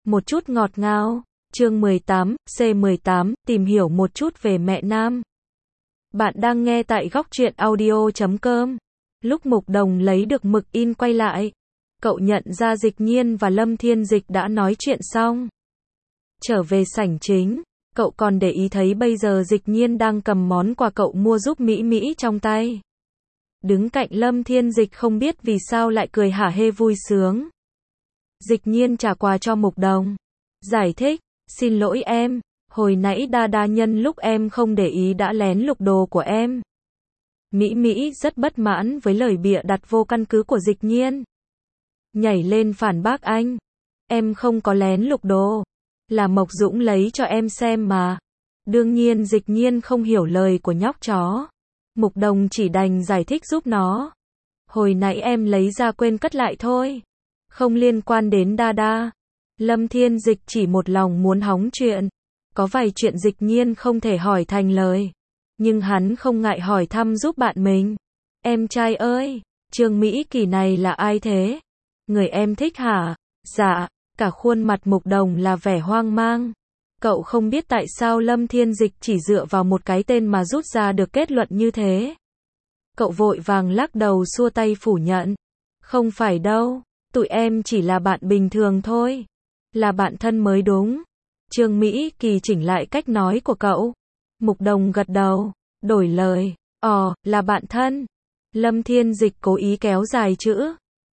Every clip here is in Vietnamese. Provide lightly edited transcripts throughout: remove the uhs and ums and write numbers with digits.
một chút ngọt ngào. Chương 18, C18, tìm hiểu một chút về mẹ Nam. Bạn đang nghe tại góc truyện audio.com. Lúc Mục Đồng lấy được mực in quay lại, cậu nhận ra Dịch Nhiên và Lâm Thiên Dịch đã nói chuyện xong. Trở về sảnh chính, cậu còn để ý thấy bây giờ Dịch Nhiên đang cầm món quà cậu mua giúp Mỹ Mỹ trong tay. Đứng cạnh Lâm Thiên Dịch không biết vì sao lại cười hả hê vui sướng. Dịch Nhiên trả quà cho Mục Đồng. Giải thích, xin lỗi em, hồi nãy Đa nhân lúc em không để ý đã lén lục đồ của em. Mỹ Mỹ rất bất mãn với lời bịa đặt vô căn cứ của Dịch Nhiên. Nhảy lên phản bác anh. Em không có lén lục đồ. Là Mộc Dũng lấy cho em xem mà. Đương nhiên Dịch Nhiên không hiểu lời của nhóc chó. Mục Đồng chỉ đành giải thích giúp nó. Hồi nãy em lấy ra quên cất lại thôi. Không liên quan đến Đa. Lâm Thiên Dịch chỉ một lòng muốn hóng chuyện. Có vài chuyện Dịch Nhiên không thể hỏi thành lời. Nhưng hắn không ngại hỏi thăm giúp bạn mình. Em trai ơi, Trương Mỹ Kỳ này là ai thế? Người em thích hả? Dạ, cả khuôn mặt Mục Đồng là vẻ hoang mang. Cậu không biết tại sao Lâm Thiên Dịch chỉ dựa vào một cái tên mà rút ra được kết luận như thế. Cậu vội vàng lắc đầu xua tay phủ nhận. Không phải đâu, tụi em chỉ là bạn bình thường thôi. Là bạn thân mới đúng. Trương Mỹ Kỳ chỉnh lại cách nói của cậu. Mục Đồng gật đầu, đổi lời. Là bạn thân. Lâm Thiên Dịch cố ý kéo dài chữ.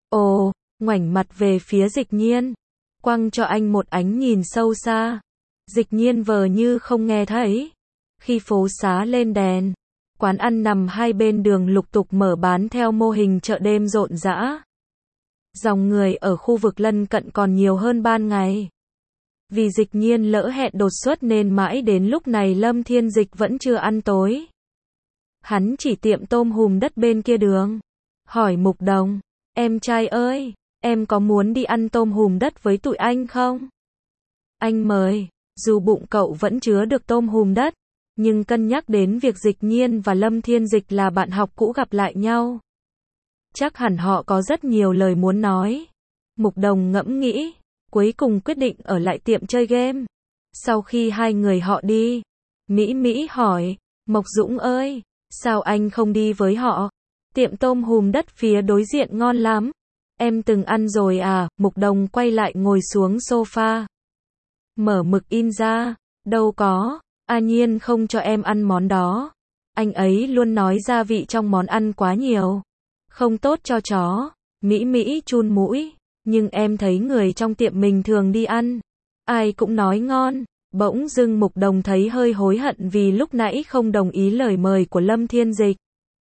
Ngoảnh mặt về phía Dịch Nhiên. Quăng cho anh một ánh nhìn sâu xa. Dịch Nhiên vờ như không nghe thấy. Khi phố xá lên đèn, quán ăn nằm hai bên đường lục tục mở bán theo mô hình chợ đêm rộn rã. Dòng người ở khu vực lân cận còn nhiều hơn ban ngày. Vì Dịch Nhiên lỡ hẹn đột xuất nên mãi đến lúc này Lâm Thiên Dịch vẫn chưa ăn tối. Hắn chỉ tiệm tôm hùm đất bên kia đường. Hỏi Mục Đồng, em trai ơi, em có muốn đi ăn tôm hùm đất với tụi anh không? Anh mời. Dù bụng cậu vẫn chứa được tôm hùm đất, nhưng cân nhắc đến việc Dịch Nhiên và Lâm Thiên Dịch là bạn học cũ gặp lại nhau. Chắc hẳn họ có rất nhiều lời muốn nói. Mục Đồng ngẫm nghĩ, cuối cùng quyết định ở lại tiệm chơi game. Sau khi hai người họ đi, Mỹ hỏi, Mộc Dũng ơi, sao anh không đi với họ? Tiệm tôm hùm đất phía đối diện ngon lắm. Em từng ăn rồi à? Mục Đồng quay lại ngồi xuống sofa. Mở mực in ra, đâu có, Nhiên không cho em ăn món đó. Anh ấy luôn nói gia vị trong món ăn quá nhiều. Không tốt cho chó. Mỹ chun mũi. Nhưng em thấy người trong tiệm mình thường đi ăn. Ai cũng nói ngon. Bỗng dưng Mục Đồng thấy hơi hối hận vì lúc nãy không đồng ý lời mời của Lâm Thiên Dịch.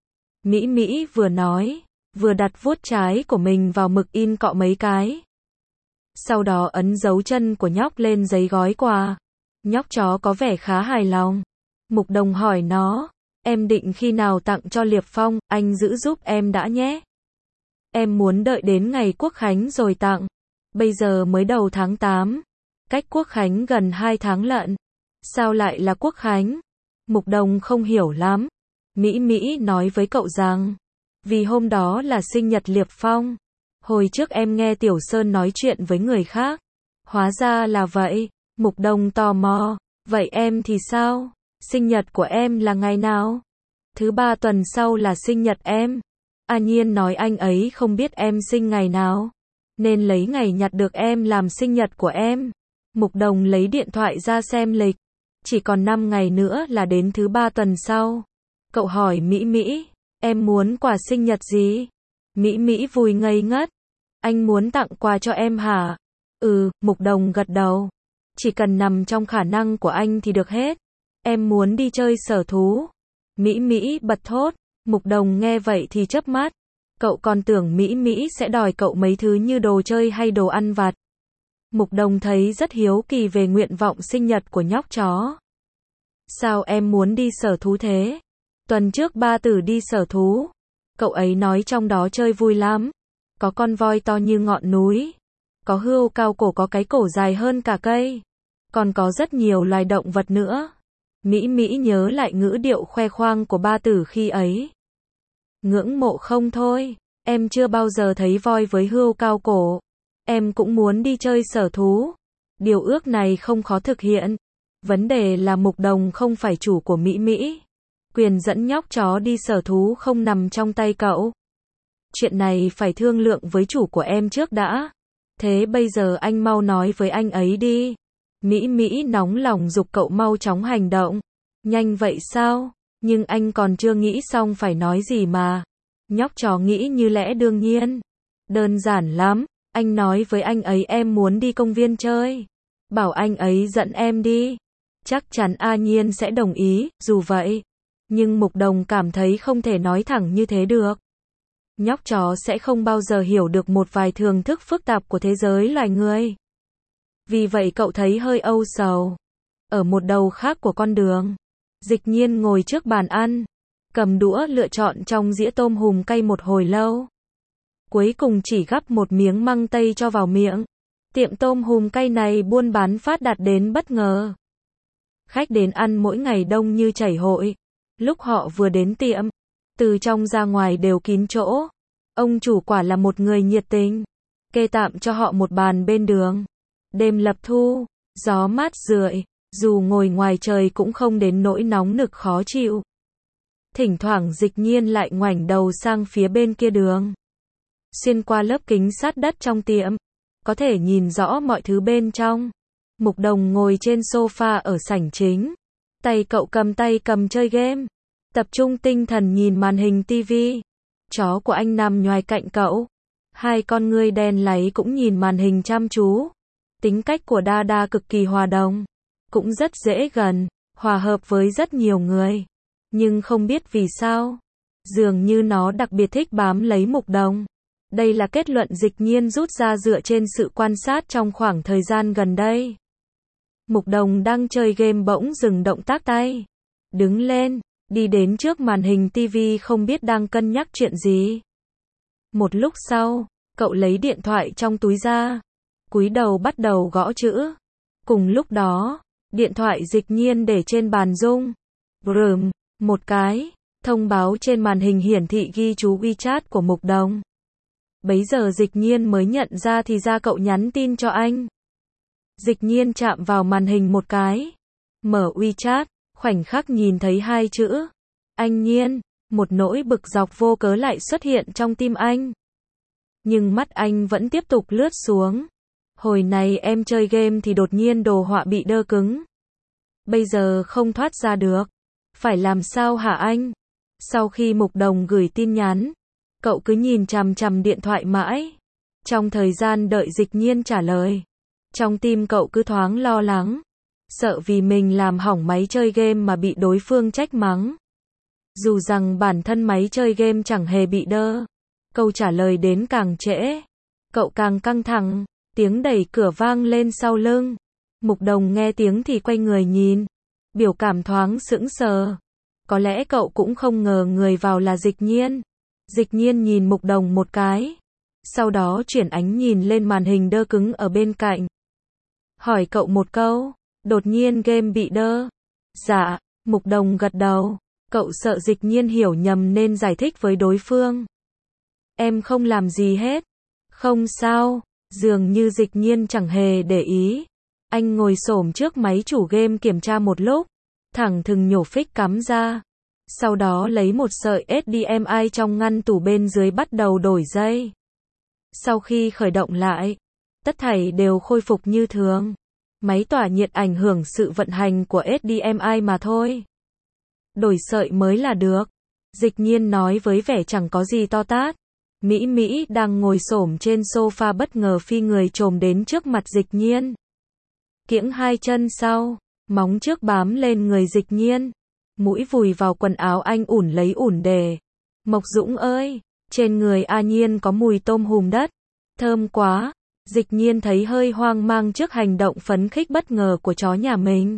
Mỹ vừa nói, vừa đặt vuốt trái của mình vào mực in cọ mấy cái. Sau đó ấn dấu chân của nhóc lên giấy gói quà. Nhóc chó có vẻ khá hài lòng. Mục Đồng hỏi nó, em định khi nào tặng cho Liệp Phong, anh giữ giúp em đã nhé. Em muốn đợi đến ngày Quốc Khánh rồi tặng. Bây giờ mới đầu tháng 8. Cách Quốc Khánh gần 2 tháng lận. Sao lại là Quốc Khánh? Mục Đồng không hiểu lắm. Mỹ nói với cậu rằng, vì hôm đó là sinh nhật Liệp Phong. Hồi trước em nghe Tiểu Sơn nói chuyện với người khác. Hóa ra là vậy. Mục Đồng tò mò. Vậy em thì sao? Sinh nhật của em là ngày nào? Thứ 3 tuần sau là sinh nhật em. Nhiên nói anh ấy không biết em sinh ngày nào, nên lấy ngày nhặt được em làm sinh nhật của em. Mục Đồng lấy điện thoại ra xem lịch. Chỉ còn 5 ngày nữa là đến thứ 3 tuần sau. Cậu hỏi Mỹ, em muốn quà sinh nhật gì? Mỹ vui ngây ngất. Anh muốn tặng quà cho em hả? Mục Đồng gật đầu. Chỉ cần nằm trong khả năng của anh thì được hết. Em muốn đi chơi sở thú. Mỹ bật thốt. Mục Đồng nghe vậy thì chớp mắt. Cậu còn tưởng Mỹ sẽ đòi cậu mấy thứ như đồ chơi hay đồ ăn vặt. Mục Đồng thấy rất hiếu kỳ về nguyện vọng sinh nhật của nhóc chó. Sao em muốn đi sở thú thế? Tuần trước ba tử đi sở thú. Cậu ấy nói trong đó chơi vui lắm. Có con voi to như ngọn núi. Có hươu cao cổ có cái cổ dài hơn cả cây. Còn có rất nhiều loài động vật nữa. Mỹ nhớ lại ngữ điệu khoe khoang của ba tử khi ấy. Ngưỡng mộ không thôi. Em chưa bao giờ thấy voi với hươu cao cổ. Em cũng muốn đi chơi sở thú. Điều ước này không khó thực hiện. Vấn đề là Mục Đồng không phải chủ của Mỹ Mỹ. Quyền dẫn nhóc chó đi sở thú không nằm trong tay cậu. Chuyện này phải thương lượng với chủ của em trước đã. Thế bây giờ anh mau nói với anh ấy đi. Mỹ Mỹ nóng lòng giục cậu mau chóng hành động. Nhanh vậy sao? Nhưng anh còn chưa nghĩ xong phải nói gì mà. Nhóc chó nghĩ như lẽ đương nhiên. Đơn giản lắm, anh nói với anh ấy em muốn đi công viên chơi. Bảo anh ấy dẫn em đi. Chắc chắn A Nhiên sẽ đồng ý, dù vậy. Nhưng Mục Đồng cảm thấy không thể nói thẳng như thế được. Nhóc chó sẽ không bao giờ hiểu được một vài thưởng thức phức tạp của thế giới loài người. Vì vậy cậu thấy hơi âu sầu. Ở một đầu khác của con đường, Dịch Nhiên ngồi trước bàn ăn, cầm đũa lựa chọn trong dĩa tôm hùm cay một hồi lâu. Cuối cùng chỉ gắp một miếng măng tây cho vào miệng. Tiệm tôm hùm cay này buôn bán phát đạt đến bất ngờ. Khách đến ăn mỗi ngày đông như chảy hội. Lúc họ vừa đến tiệm, từ trong ra ngoài đều kín chỗ. Ông chủ quả là một người nhiệt tình, kê tạm cho họ một bàn bên đường. Đêm lập thu, gió mát rượi, dù ngồi ngoài trời cũng không đến nỗi nóng nực khó chịu. Thỉnh thoảng Dịch Nhiên lại ngoảnh đầu sang phía bên kia đường. Xuyên qua lớp kính sát đất trong tiệm, có thể nhìn rõ mọi thứ bên trong. Mục Đồng ngồi trên sofa ở sảnh chính. Tay cậu cầm chơi game. Tập trung tinh thần nhìn màn hình tivi. Chó của anh nằm nhoài cạnh cậu. Hai con ngươi đen láy cũng nhìn màn hình chăm chú. Tính cách của Đa cực kỳ hòa đồng. Cũng rất dễ gần, hòa hợp với rất nhiều người. Nhưng không biết vì sao, dường như nó đặc biệt thích bám lấy Mục Đồng. Đây là kết luận Dịch Nhiên rút ra dựa trên sự quan sát trong khoảng thời gian gần đây. Mục Đồng đang chơi game bỗng dừng động tác tay. Đứng lên, đi đến trước màn hình tivi không biết đang cân nhắc chuyện gì. Một lúc sau, cậu lấy điện thoại trong túi ra, cúi đầu bắt đầu gõ chữ. Cùng lúc đó, điện thoại Dịch Nhiên để trên bàn rung. Brrm, một cái, thông báo trên màn hình hiển thị ghi chú WeChat của Mục Đồng. Bấy giờ Dịch Nhiên mới nhận ra thì ra cậu nhắn tin cho anh. Dịch Nhiên chạm vào màn hình một cái. Mở WeChat, khoảnh khắc nhìn thấy hai chữ. Anh Nhiên, một nỗi bực dọc vô cớ lại xuất hiện trong tim anh. Nhưng mắt anh vẫn tiếp tục lướt xuống. Hồi này em chơi game thì đột nhiên đồ họa bị đơ cứng. Bây giờ không thoát ra được. Phải làm sao hả anh? Sau khi Mục Đồng gửi tin nhắn, cậu cứ nhìn chằm chằm điện thoại mãi. Trong thời gian đợi Dịch Nhiên trả lời, trong tim cậu cứ thoáng lo lắng. Sợ vì mình làm hỏng máy chơi game mà bị đối phương trách mắng. Dù rằng bản thân máy chơi game chẳng hề bị đơ. Câu trả lời đến càng trễ, cậu càng căng thẳng. Tiếng đẩy cửa vang lên sau lưng. Mục Đồng nghe tiếng thì quay người nhìn. Biểu cảm thoáng sững sờ. Có lẽ cậu cũng không ngờ người vào là Dịch Nhiên. Dịch Nhiên nhìn Mục Đồng một cái. Sau đó chuyển ánh nhìn lên màn hình đơ cứng ở bên cạnh. Hỏi cậu một câu. Đột nhiên game bị đơ. Dạ, Mục Đồng gật đầu. Cậu sợ Dịch Nhiên hiểu nhầm nên giải thích với đối phương. Em không làm gì hết. Không sao. Dường như Dịch Nhiên chẳng hề để ý. Anh ngồi xổm trước máy chủ game kiểm tra một lúc. Thẳng thừng nhổ phích cắm ra. Sau đó lấy một sợi HDMI trong ngăn tủ bên dưới bắt đầu đổi dây. Sau khi khởi động lại, tất thảy đều khôi phục như thường. Máy tỏa nhiệt ảnh hưởng sự vận hành của HDMI mà thôi. Đổi sợi mới là được. Dịch Nhiên nói với vẻ chẳng có gì to tát. Mỹ Mỹ đang ngồi xổm trên sofa bất ngờ phi người chồm đến trước mặt Dịch Nhiên. Kiễng hai chân sau, móng trước bám lên người Dịch Nhiên. Mũi vùi vào quần áo anh ủn lấy ủn để. Mộc Dũng ơi, trên người A Nhiên có mùi tôm hùm đất. Thơm quá. Dịch Nhiên thấy hơi hoang mang trước hành động phấn khích bất ngờ của chó nhà mình.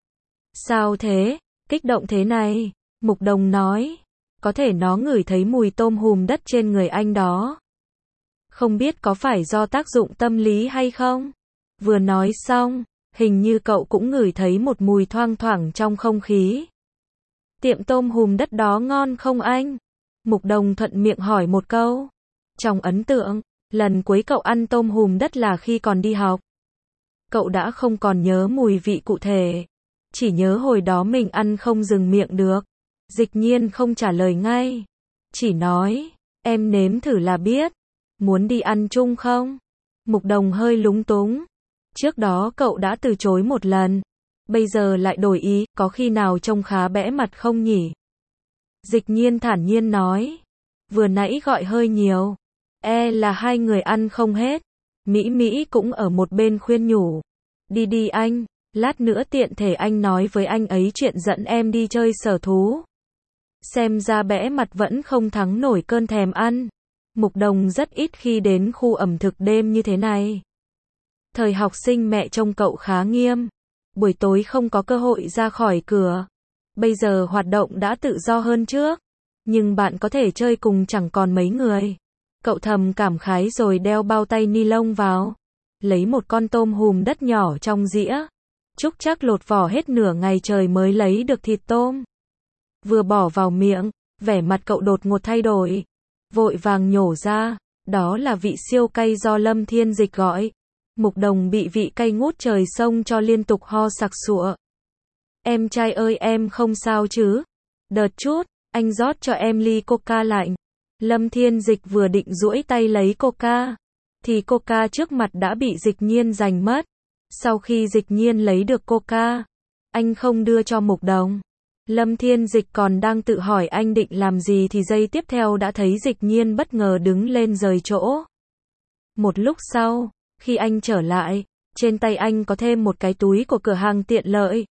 Sao thế? Kích động thế này? Mục Đồng nói. Có thể nó ngửi thấy mùi tôm hùm đất trên người anh đó. Không biết có phải do tác dụng tâm lý hay không? Vừa nói xong, hình như cậu cũng ngửi thấy một mùi thoang thoảng trong không khí. Tiệm tôm hùm đất đó ngon không anh? Mục Đồng thuận miệng hỏi một câu. Trong ấn tượng, lần cuối cậu ăn tôm hùm đất là khi còn đi học. cậu đã không còn nhớ mùi vị cụ thể. Chỉ nhớ hồi đó mình ăn không dừng miệng được. Dịch nhiên không trả lời ngay. Chỉ nói, em nếm thử là biết. Muốn đi ăn chung không? Mục Đồng hơi lúng túng. Trước đó cậu đã từ chối một lần. Bây giờ lại đổi ý, có khi nào trông khá bẽ mặt không nhỉ? Dịch nhiên thản nhiên nói. Vừa nãy gọi hơi nhiều. Là hai người ăn không hết. Mỹ Mỹ cũng ở một bên khuyên nhủ. Đi đi anh, lát nữa tiện thể anh nói với anh ấy chuyện dẫn em đi chơi sở thú. Xem ra bẽ mặt vẫn không thắng nổi cơn thèm ăn. Mục Đồng rất ít khi đến khu ẩm thực đêm như thế này. Thời học sinh mẹ trông cậu khá nghiêm. Buổi tối không có cơ hội ra khỏi cửa. Bây giờ hoạt động đã tự do hơn trước. Nhưng bạn có thể chơi cùng chẳng còn mấy người. Cậu thầm cảm khái rồi đeo bao tay ni lông vào. Lấy một con tôm hùm đất nhỏ trong dĩa. Trúc chắc lột vỏ hết nửa ngày trời mới lấy được thịt tôm. Vừa bỏ vào miệng, vẻ mặt cậu đột ngột thay đổi. Vội vàng nhổ ra, đó là vị siêu cay do Lâm Thiên Dịch gọi. Mục Đồng bị vị cay ngút trời xông cho liên tục ho sặc sụa. Em trai ơi em không sao chứ? Đợt chút, anh rót cho em ly coca lạnh. Lâm Thiên Dịch vừa định duỗi tay lấy coca, thì coca trước mặt đã bị Dịch Nhiên giành mất. Sau khi Dịch Nhiên lấy được coca, anh không đưa cho Mục Đồng. Lâm Thiên Dịch còn đang tự hỏi anh định làm gì thì giây tiếp theo đã thấy Dịch Nhiên bất ngờ đứng lên rời chỗ. Một lúc sau, khi anh trở lại, trên tay anh có thêm một cái túi của cửa hàng tiện lợi.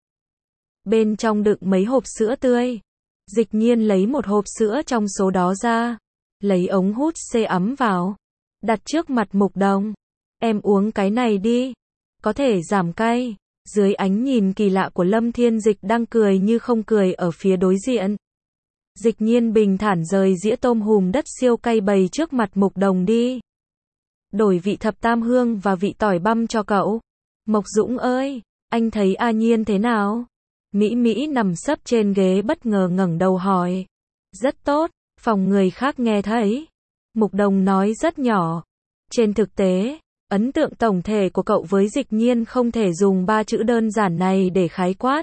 Bên trong đựng mấy hộp sữa tươi. Dịch Nhiên lấy một hộp sữa trong số đó ra, lấy ống hút xe ấm vào, đặt trước mặt Mục Đồng. Em uống cái này đi, có thể giảm cay. Dưới ánh nhìn kỳ lạ của Lâm Thiên Dịch đang cười như không cười ở phía đối diện. Dịch Nhiên bình thản rời dĩa tôm hùm đất siêu cay bày trước mặt Mục Đồng đi. Đổi vị thập tam hương và vị tỏi băm cho cậu. Mộc Dũng ơi, anh thấy A Nhiên thế nào? Mỹ Mỹ nằm sấp trên ghế bất ngờ ngẩng đầu hỏi. Rất tốt, phòng người khác nghe thấy. Mục Đồng nói rất nhỏ. Trên thực tế, ấn tượng tổng thể của cậu với Dịch Nhiên không thể dùng 3 chữ đơn giản này để khái quát.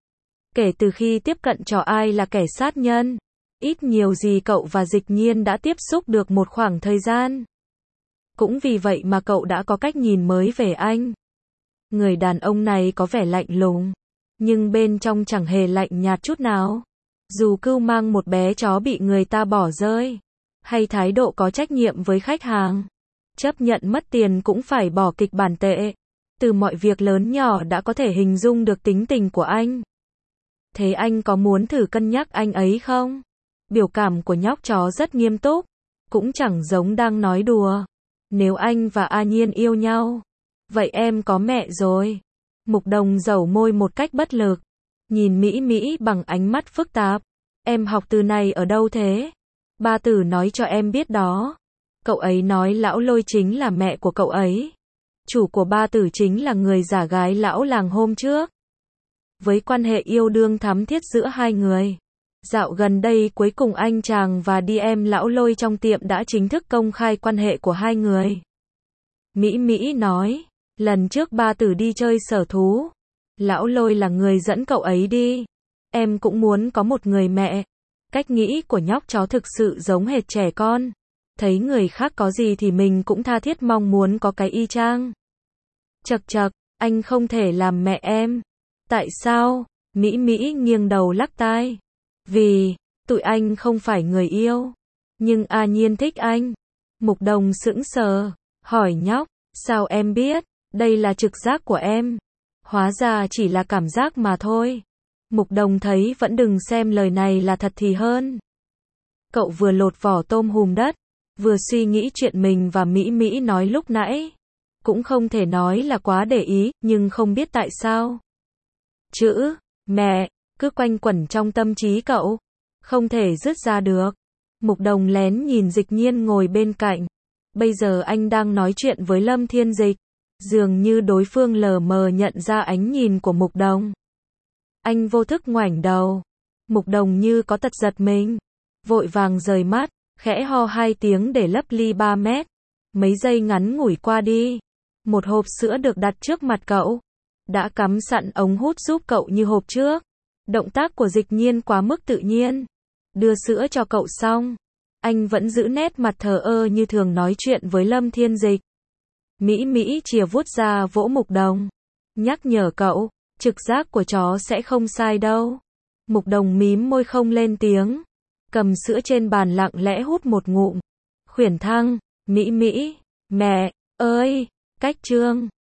Kể từ khi tiếp cận trò ai là kẻ sát nhân, ít nhiều gì cậu và Dịch Nhiên đã tiếp xúc được một khoảng thời gian. Cũng vì vậy mà cậu đã có cách nhìn mới về anh. Người đàn ông này có vẻ lạnh lùng, nhưng bên trong chẳng hề lạnh nhạt chút nào. Dù cưu mang một bé chó bị người ta bỏ rơi, hay thái độ có trách nhiệm với khách hàng, chấp nhận mất tiền cũng phải bỏ kịch bản tệ. Từ mọi việc lớn nhỏ đã có thể hình dung được tính tình của anh. Thế anh có muốn thử cân nhắc anh ấy không? Biểu cảm của nhóc chó rất nghiêm túc, cũng chẳng giống đang nói đùa. Nếu anh và A Nhiên yêu nhau, vậy em có mẹ rồi. Mục Đồng dẩu môi một cách bất lực, nhìn Mỹ Mỹ bằng ánh mắt phức tạp. Em học từ này ở đâu thế? Ba Tử nói cho em biết đó. Cậu ấy nói Lão Lôi chính là mẹ của cậu ấy. Chủ của Ba Tử chính là người giả gái lão làng hôm trước. Với quan hệ yêu đương thắm thiết giữa hai người, dạo gần đây cuối cùng anh chàng và DM Lão Lôi trong tiệm đã chính thức công khai quan hệ của hai người. Mỹ Mỹ nói, lần trước Ba Tử đi chơi sở thú, Lão Lôi là người dẫn cậu ấy đi. Em cũng muốn có một người mẹ. Cách nghĩ của nhóc chó thực sự giống hệt trẻ con. Thấy người khác có gì thì mình cũng tha thiết mong muốn có cái y chang. Chậc chậc, anh không thể làm mẹ em. Tại sao? Mỹ Mỹ nghiêng đầu lắc tai. Vì, tụi anh không phải người yêu. Nhưng A Nhiên thích anh. Mục Đồng sững sờ, hỏi nhóc, sao em biết? Đây là trực giác của em. Hóa ra chỉ là cảm giác mà thôi. Mục Đồng thấy vẫn đừng xem lời này là thật thì hơn. Cậu vừa lột vỏ tôm hùm đất, vừa suy nghĩ chuyện mình và Mỹ Mỹ nói lúc nãy. Cũng không thể nói là quá để ý, nhưng không biết tại sao. Chữ, mẹ, cứ quanh quẩn trong tâm trí cậu. Không thể dứt ra được. Mục Đồng lén nhìn Dịch Nhiên ngồi bên cạnh. Bây giờ anh đang nói chuyện với Lâm Thiên Dịch. Dường như đối phương lờ mờ nhận ra ánh nhìn của Mục Đồng. Anh vô thức ngoảnh đầu. Mục Đồng như có tật giật mình. Vội vàng rời mắt, khẽ ho 2 tiếng để lấp ly 3 mét. Mấy giây ngắn ngủi qua đi. Một hộp sữa được đặt trước mặt cậu. Đã cắm sẵn ống hút giúp cậu như hộp trước. Động tác của Dịch Nhiên quá mức tự nhiên. Đưa sữa cho cậu xong, anh vẫn giữ nét mặt thờ ơ như thường nói chuyện với Lâm Thiên Dịch. Mỹ Mỹ chìa vuốt ra vỗ Mục Đồng. Nhắc nhở cậu, trực giác của chó sẽ không sai đâu. Mục Đồng mím môi không lên tiếng. Cầm sữa trên bàn lặng lẽ hút một ngụm. Khuyển Thăng, Mỹ Mỹ, mẹ ơi, cách chương.